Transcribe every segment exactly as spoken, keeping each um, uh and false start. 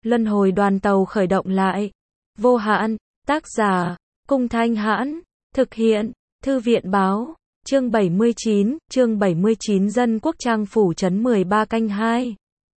Luân hồi đoàn tàu khởi động lại. Vô hạn, tác giả, Cung Thanh Hãn, thực hiện, Thư viện Báo, chương bảy mươi chín, chương bảy mươi chín Dân Quốc Trang Phủ Trấn mười ba canh hai.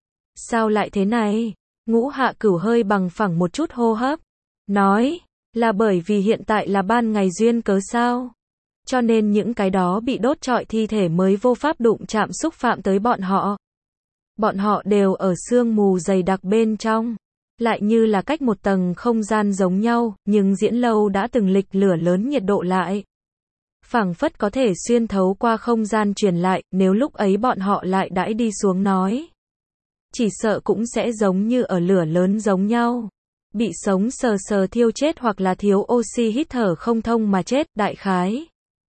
Sao lại thế này? Ngũ Hạ Cửu hơi bằng phẳng một chút hô hấp. Nói, là bởi vì hiện tại là ban ngày duyên cớ sao? Cho nên những cái đó bị đốt trọi thi thể mới vô pháp đụng chạm xúc phạm tới bọn họ. Bọn họ đều ở sương mù dày đặc bên trong. Lại như là cách một tầng không gian giống nhau, nhưng diễn lâu đã từng lịch lửa lớn nhiệt độ lại. Phảng phất có thể xuyên thấu qua không gian truyền lại, nếu lúc ấy bọn họ lại đãi đi xuống nói. Chỉ sợ cũng sẽ giống như ở lửa lớn giống nhau. Bị sống sờ sờ thiêu chết hoặc là thiếu oxy hít thở không thông mà chết, đại khái.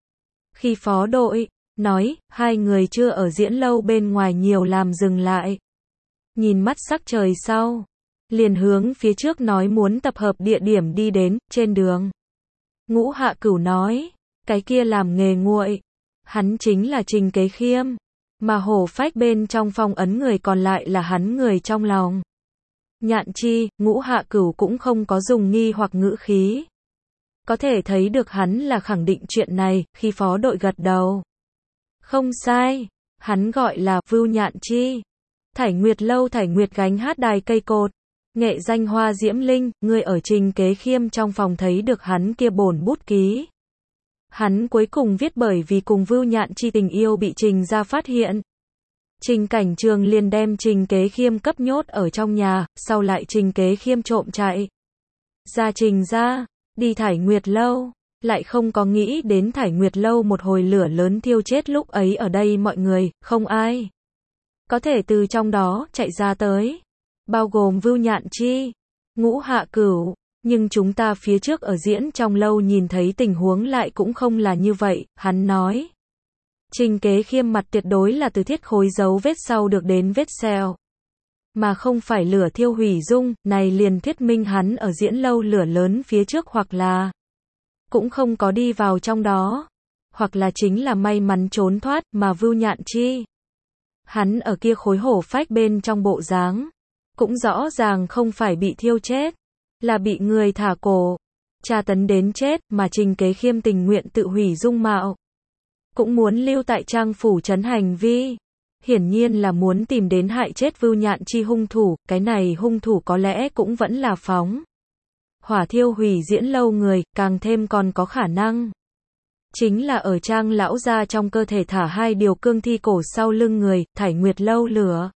Khi phó đội, nói, hai người chưa ở diễn lâu bên ngoài nhiều làm dừng lại. Nhìn mắt sắc trời sau. Liền hướng phía trước nói muốn tập hợp địa điểm đi đến, trên đường. Ngũ Hạ Cửu nói, cái kia làm nghề nguội. Hắn chính là Trình Kế Khiêm. Mà hổ phách bên trong phong ấn người còn lại là hắn người trong lòng. Nhạn chi, Ngũ Hạ Cửu cũng không có dùng nghi hoặc ngữ khí. Có thể thấy được hắn là khẳng định chuyện này, khi phó đội gật đầu. Không sai, hắn gọi là Vưu Nhạn Chi. Thải Nguyệt lâu Thải Nguyệt gánh hát đài cây cột. Nghệ danh Hoa Diễm Linh, người ở Trình Kế Khiêm trong phòng thấy được hắn kia bổn bút ký. Hắn cuối cùng viết bởi vì cùng Vưu Nhạn Chi tình yêu bị Trình gia phát hiện. Trình Cảnh Trường liền đem Trình Kế Khiêm cấp nhốt ở trong nhà, sau lại Trình Kế Khiêm trộm chạy. Ra Trình gia, đi Thải Nguyệt lâu, lại không có nghĩ đến Thải Nguyệt lâu một hồi lửa lớn thiêu chết lúc ấy ở đây mọi người, không ai có thể từ trong đó chạy ra tới. Bao gồm Vưu Nhạn Chi, Ngũ Hạ Cửu, nhưng chúng ta phía trước ở diễn trong lâu nhìn thấy tình huống lại cũng không là như vậy, hắn nói. Trình Kế Khiêm mặt tuyệt đối là từ thiết khối dấu vết sau được đến vết sẹo. Mà không phải lửa thiêu hủy dung, này liền thuyết minh hắn ở diễn lâu lửa lớn phía trước hoặc là cũng không có đi vào trong đó. Hoặc là chính là may mắn trốn thoát mà Vưu Nhạn Chi. Hắn ở kia khối hổ phách bên trong bộ dáng. Cũng rõ ràng không phải bị thiêu chết, là bị người thả cổ, tra tấn đến chết, mà Trình Kế Khiêm tình nguyện tự hủy dung mạo. Cũng muốn lưu tại Trang Phủ Trấn hành vi. Hiển nhiên là muốn tìm đến hại chết Vưu Nhạn Chi hung thủ, cái này hung thủ có lẽ cũng vẫn là phóng hỏa thiêu hủy diễn lâu người, càng thêm còn có khả năng. Chính là ở Trang lão gia trong cơ thể thả hai điều cương thi cổ sau lưng người, Thải Nguyệt lâu lửa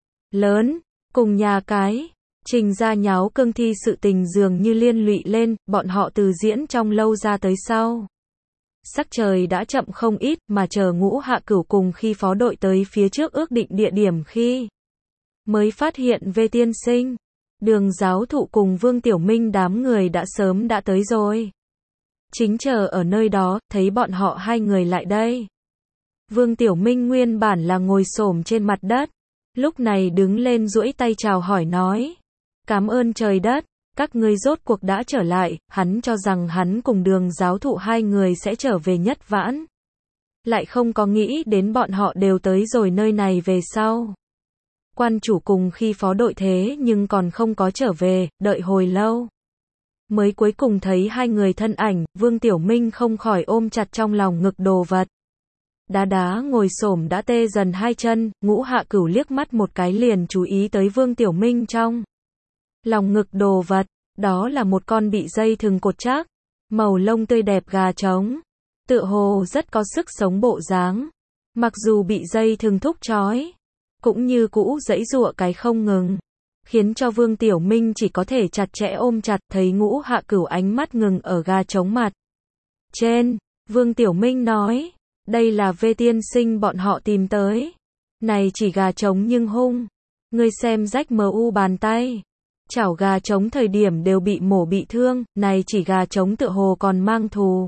lớn. Cùng nhà cái, Trình gia nháo cương thi sự tình dường như liên lụy lên, bọn họ từ diễn trong lâu ra tới sau. Sắc trời đã chậm không ít, mà chờ Ngũ Hạ Cửu cùng khi phó đội tới phía trước ước định địa điểm khi mới phát hiện Vê tiên sinh. Đường giáo thụ cùng Vương Tiểu Minh đám người đã sớm đã tới rồi. Chính chờ ở nơi đó, thấy bọn họ hai người lại đây. Vương Tiểu Minh nguyên bản là ngồi xổm trên mặt đất. Lúc này đứng lên duỗi tay chào hỏi nói. Cảm ơn trời đất, các ngươi rốt cuộc đã trở lại, hắn cho rằng hắn cùng đường giáo thụ hai người sẽ trở về Nhất Vãn. Lại không có nghĩ đến bọn họ đều tới rồi nơi này về sau. Quan chủ cùng khi phó đội thế nhưng còn không có trở về, đợi hồi lâu. Mới cuối cùng thấy hai người thân ảnh, Vương Tiểu Minh không khỏi ôm chặt trong lòng ngực đồ vật. Đá đá ngồi xổm đã tê dần hai chân, Ngũ Hạ Cửu liếc mắt một cái liền chú ý tới Vương Tiểu Minh trong lòng ngực đồ vật, đó là một con bị dây thừng cột chắc, màu lông tươi đẹp gà trống, tựa hồ rất có sức sống bộ dáng, mặc dù bị dây thừng thúc trói, cũng như cũ giãy giụa cái không ngừng, khiến cho Vương Tiểu Minh chỉ có thể chặt chẽ ôm chặt, thấy Ngũ Hạ Cửu ánh mắt ngừng ở gà trống mặt trên, Vương Tiểu Minh nói. Đây là Vê tiên sinh bọn họ tìm tới. Này chỉ gà trống nhưng hung. Ngươi xem rách mờ u bàn tay. Chảo gà trống thời điểm đều bị mổ bị thương, này chỉ gà trống tựa hồ còn mang thù.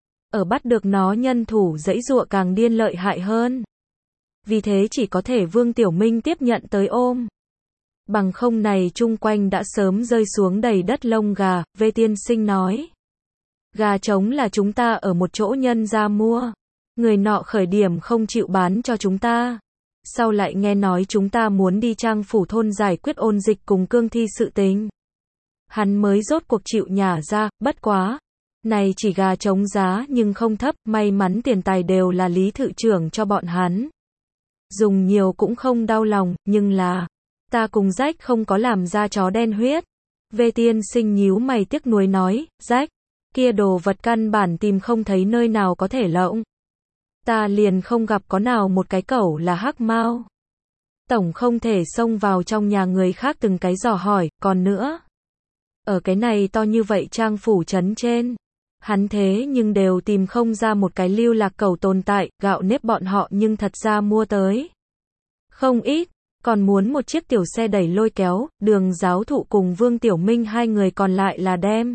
Ở bắt được nó nhân thủ giãy giụa càng điên lợi hại hơn. Vì thế chỉ có thể Vương Tiểu Minh tiếp nhận tới ôm. Bằng không này chung quanh đã sớm rơi xuống đầy đất lông gà, Vê tiên sinh nói. Gà trống là chúng ta ở một chỗ nhân ra mua. Người nọ khởi điểm không chịu bán cho chúng ta. sau lại nghe nói chúng ta muốn đi Trang Phủ thôn giải quyết ôn dịch cùng cương thi sự tình. Hắn mới rốt cuộc chịu nhả ra, bất quá. Này chỉ gà trống giá nhưng không thấp, may mắn tiền tài đều là Lý Thự trưởng cho bọn hắn. Dùng nhiều cũng không đau lòng, nhưng là, ta cùng Rách không có làm ra chó đen huyết. Vê Tiên Sinh nhíu mày tiếc nuối nói, Rách, kia đồ vật căn bản tìm không thấy nơi nào có thể lộng. Ta liền không gặp có nào một cái cẩu là hắc mao. Tổng không thể xông vào trong nhà người khác từng cái dò hỏi, còn nữa. Ở cái này to như vậy Trang Phủ trấn trên. Hắn thế nhưng đều tìm không ra một cái lưu lạc cẩu tồn tại, gạo nếp bọn họ nhưng thật ra mua tới. Không ít, còn muốn một chiếc tiểu xe đẩy lôi kéo, Đường Giáo Thụ cùng Vương Tiểu Minh hai người còn lại là đem.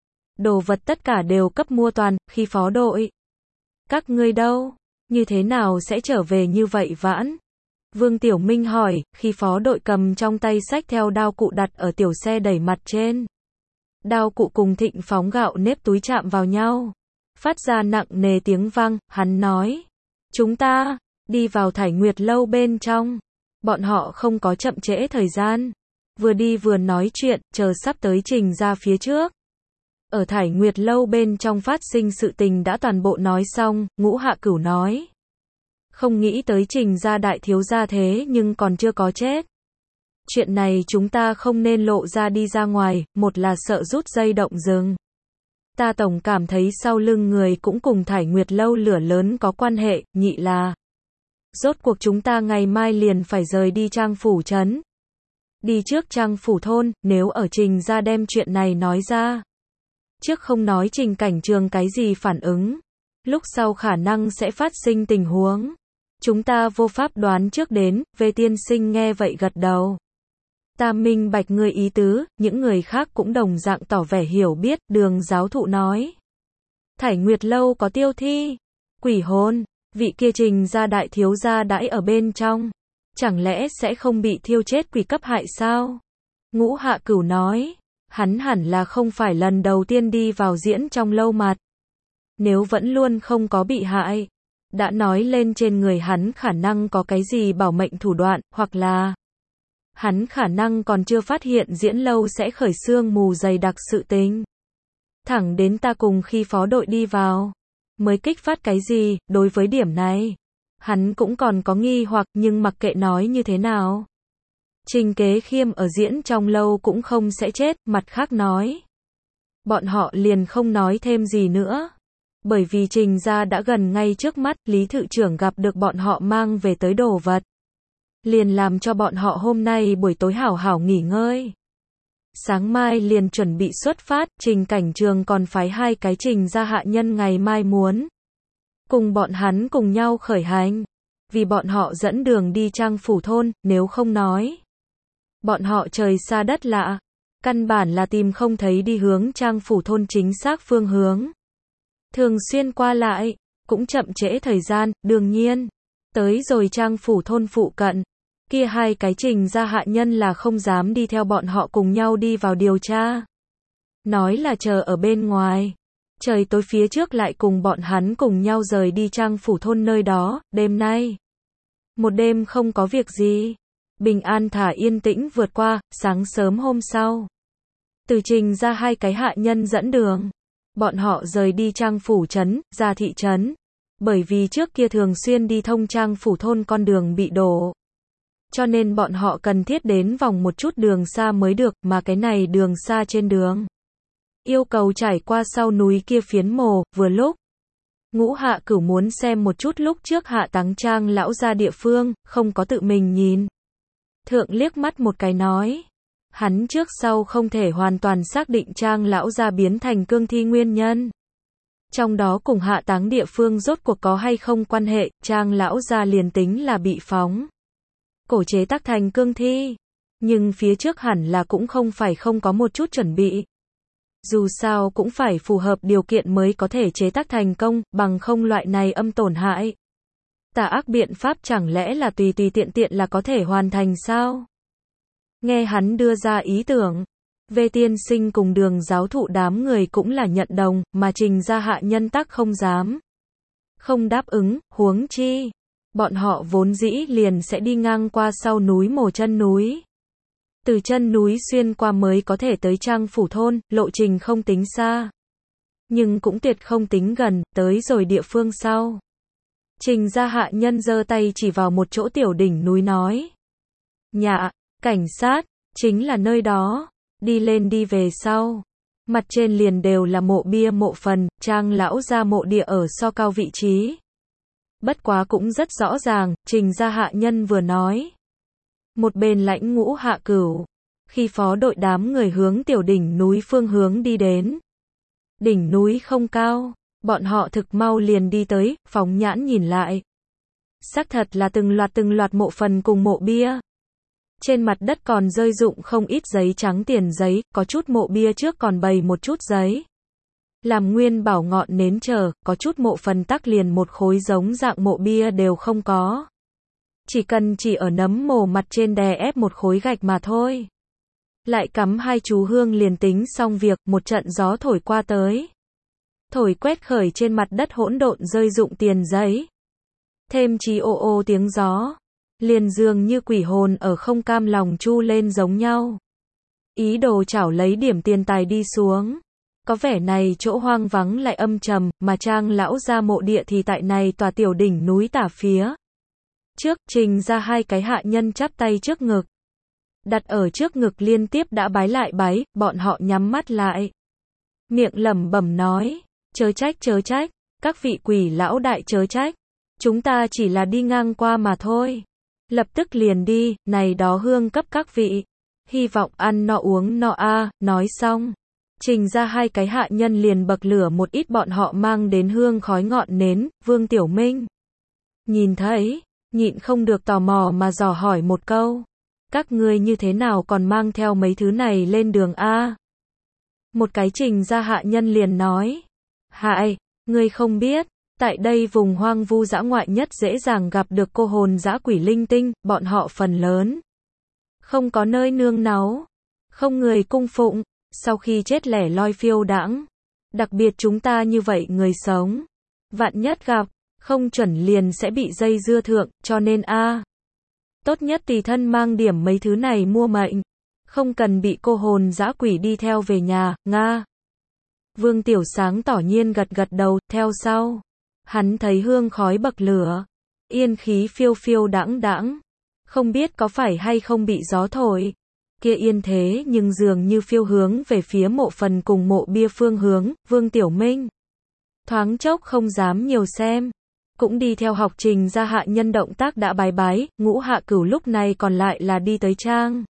Đồ vật tất cả đều cấp mua toàn, khi phó đội. Các ngươi đâu? Như thế nào sẽ trở về như vậy vãn? Vương Tiểu Minh hỏi, khi phó đội cầm trong tay xách theo đao cụ đặt ở tiểu xe đẩy mặt trên. Đao cụ cùng Thịnh phóng gạo nếp túi chạm vào nhau. Phát ra nặng nề tiếng vang, hắn nói. Chúng ta, đi vào Thải Nguyệt lâu bên trong. Bọn họ không có chậm trễ thời gian. Vừa đi vừa nói chuyện, chờ sắp tới Trình ra phía trước. Ở Thải Nguyệt lâu bên trong phát sinh sự tình đã toàn bộ nói xong, Ngũ Hạ Cửu nói. Không nghĩ tới Trình ra đại thiếu gia thế nhưng còn chưa có chết. Chuyện này chúng ta không nên lộ ra đi ra ngoài, một là sợ rút dây động rừng. Ta tổng cảm thấy sau lưng người cũng cùng Thải Nguyệt lâu lửa lớn có quan hệ, nhị là. Rốt cuộc chúng ta ngày mai liền phải rời đi Trang Phủ trấn. Đi trước Trang Phủ thôn, nếu ở Trình ra đem chuyện này nói ra. Trước không nói Trình Cảnh Trường cái gì phản ứng. Lúc sau khả năng sẽ phát sinh tình huống. Chúng ta vô pháp đoán trước đến, Vê Tiên Sinh nghe vậy gật đầu. Ta minh bạch ngươi ý tứ, những người khác cũng đồng dạng tỏ vẻ hiểu biết, Đường Giáo Thụ nói. Thải Nguyệt lâu có tiêu thi, quỷ hồn, vị kia Trình ra đại thiếu gia đãi ở bên trong. Chẳng lẽ sẽ không bị thiêu chết quỷ cấp hại sao? Ngũ Hạ Cửu nói, hắn hẳn là không phải lần đầu tiên đi vào diễn trong lâu mặt. Nếu vẫn luôn không có bị hại, đã nói lên trên người hắn khả năng có cái gì bảo mệnh thủ đoạn, hoặc là hắn khả năng còn chưa phát hiện diễn lâu sẽ khởi sương mù dày đặc sự tình. Thẳng đến ta cùng khi phó đội đi vào, mới kích phát cái gì, đối với điểm này. Hắn cũng còn có nghi hoặc, nhưng mặc kệ nói như thế nào. Trình Kế Khiêm ở diễn trong lâu cũng không sẽ chết, mặt khác nói. Bọn họ liền không nói thêm gì nữa. Bởi vì Trình ra đã gần ngay trước mắt, Lý Thự trưởng gặp được bọn họ mang về tới đồ vật. Liền làm cho bọn họ hôm nay buổi tối hảo hảo nghỉ ngơi. Sáng mai liền chuẩn bị xuất phát, Trình Cảnh Trường còn phái hai cái Trình ra hạ nhân ngày mai muốn. Cùng bọn hắn cùng nhau khởi hành. Vì bọn họ dẫn đường đi Trang Phủ thôn, nếu không nói. Bọn họ trời xa đất lạ. Căn bản là tìm không thấy đi hướng Trang Phủ thôn chính xác phương hướng. Thường xuyên qua lại, cũng chậm trễ thời gian, đương nhiên. Tới rồi Trang Phủ thôn phụ cận. Kia hai cái Trình ra hạ nhân là không dám đi theo bọn họ cùng nhau đi vào điều tra. Nói là chờ ở bên ngoài. Trời tối phía trước lại cùng bọn hắn cùng nhau rời đi Trang Phủ thôn nơi đó, đêm nay. Một đêm không có việc gì. Bình an thả yên tĩnh vượt qua, sáng sớm hôm sau. Từ Trình ra hai cái hạ nhân dẫn đường. Bọn họ rời đi Trang Phủ trấn, ra thị trấn. Bởi vì trước kia thường xuyên đi thông Trang Phủ thôn con đường bị đổ. Cho nên bọn họ cần thiết đến vòng một chút đường xa mới được, mà cái này đường xa trên đường. Yêu cầu trải qua sau núi kia phiến mồ, vừa lúc. Ngũ Hạ Cửu muốn xem một chút lúc trước Hạ Táng Trang lão ra địa phương, không có tự mình nhìn. Thượng liếc mắt một cái nói. Hắn trước sau không thể hoàn toàn xác định Trang lão ra biến thành cương thi nguyên nhân. Trong đó cùng Hạ Táng địa phương rốt cuộc có hay không quan hệ, Trang lão ra liền tính là bị phóng. Cổ chế tác thành cương thi. Nhưng phía trước hẳn là cũng không phải không có một chút chuẩn bị. Dù sao cũng phải phù hợp điều kiện mới có thể chế tác thành công, bằng không loại này âm tổn hại. Tà ác biện pháp chẳng lẽ là tùy tùy tiện tiện là có thể hoàn thành sao? Nghe hắn đưa ra ý tưởng, Vê Tiên Sinh cùng Đường Giáo Thụ đám người cũng là nhận đồng, mà Trình ra hạ nhân tắc không dám. Không đáp ứng, huống chi. Bọn họ vốn dĩ liền sẽ đi ngang qua sau núi Mồ chân núi. Từ chân núi xuyên qua mới có thể tới Trang phủ thôn, lộ trình không tính xa. Nhưng cũng tuyệt không tính gần, tới rồi địa phương sau. Trình gia hạ nhân giơ tay chỉ vào một chỗ tiểu đỉnh núi nói. Nhạ, cảnh sát, chính là nơi đó, đi lên đi về sau. Mặt trên liền đều là mộ bia mộ phần, Trang lão gia mộ địa ở so cao vị trí. Bất quá cũng rất rõ ràng, Trình gia hạ nhân vừa nói. Một bên lãnh Ngũ Hạ Cửu, khi phó đội đám người hướng tiểu đỉnh núi phương hướng đi đến. Đỉnh núi không cao, bọn họ thực mau liền đi tới, phóng nhãn nhìn lại. Xác thật là từng loạt từng loạt mộ phần cùng mộ bia. Trên mặt đất còn rơi rụng không ít giấy trắng tiền giấy, có chút mộ bia trước còn bày một chút giấy. Làm nguyên bảo ngọn nến chờ, có chút mộ phần tắc liền một khối giống dạng mộ bia đều không có. Chỉ cần chỉ ở nấm mồ mặt trên đè ép một khối gạch mà thôi. Lại cắm hai chú hương liền tính xong việc, một trận gió thổi qua tới. Thổi quét khởi trên mặt đất hỗn độn rơi rụng tiền giấy. Thêm chí ô ô tiếng gió. Liền dường như quỷ hồn ở không cam lòng chu lên giống nhau. Ý đồ chảo lấy điểm tiền tài đi xuống. Có vẻ này chỗ hoang vắng lại âm trầm, mà Trang lão gia mộ địa thì tại này tòa tiểu đỉnh núi tả phía. Trước, Trình ra hai cái hạ nhân chắp tay trước ngực. Đặt ở trước ngực liên tiếp đã bái lại bái, bọn họ nhắm mắt lại. Miệng lẩm bẩm nói, chớ trách chớ trách, các vị quỷ lão đại chớ trách. Chúng ta chỉ là đi ngang qua mà thôi. Lập tức liền đi, này đó hương cấp các vị. Hy vọng ăn no uống no a, nói xong. Trình ra hai cái hạ nhân liền bậc lửa một ít bọn họ mang đến hương khói ngọn nến, Vương Tiểu Minh. Nhìn thấy, nhịn không được tò mò mà dò hỏi một câu. Các ngươi như thế nào còn mang theo mấy thứ này lên đường A? Một cái Trình ra hạ nhân liền nói. Hại, ngươi không biết, tại đây vùng hoang vu dã ngoại nhất dễ dàng gặp được cô hồn dã quỷ linh tinh, bọn họ phần lớn. Không có nơi nương náu, không người cung phụng, sau khi chết lẻ loi phiêu đãng. Đặc biệt chúng ta như vậy người sống. Vạn nhất gặp, không chuẩn liền sẽ bị dây dưa thượng, cho nên A. Tốt nhất tùy thân mang điểm mấy thứ này mua mệnh. Không cần bị cô hồn dã quỷ đi theo về nhà, Nga. Vương Tiểu Sáng tỏ nhiên gật gật đầu, theo sau. Hắn thấy hương khói bậc lửa. Yên khí phiêu phiêu đãng đãng. Không biết có phải hay không bị gió thổi. Kia yên thế nhưng dường như phiêu hướng về phía mộ phần cùng mộ bia phương hướng, Vương Tiểu Minh. Thoáng chốc không dám nhiều xem. Cũng đi theo học Trình ra hạ nhân động tác đã bái bái, Ngũ Hạ Cửu lúc này còn lại là đi tới Trang.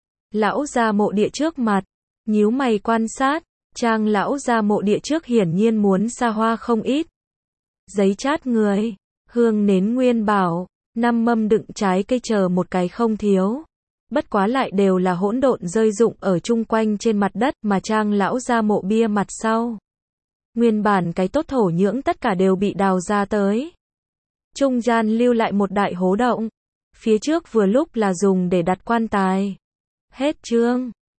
Lão gia mộ địa trước mặt, nhíu mày quan sát, Trang lão gia mộ địa trước hiển nhiên muốn xa hoa không ít. Giấy chát người, hương nến nguyên bảo, năm mâm đựng trái cây chờ một cái không thiếu. Bất quá lại đều là hỗn độn rơi rụng ở chung quanh trên mặt đất mà Trang lão gia mộ bia mặt sau. Nguyên bản cái tốt thổ nhưỡng tất cả đều bị đào ra tới. Trung gian lưu lại một đại hố động. Phía trước vừa lúc là dùng để đặt quan tài. Hết chương.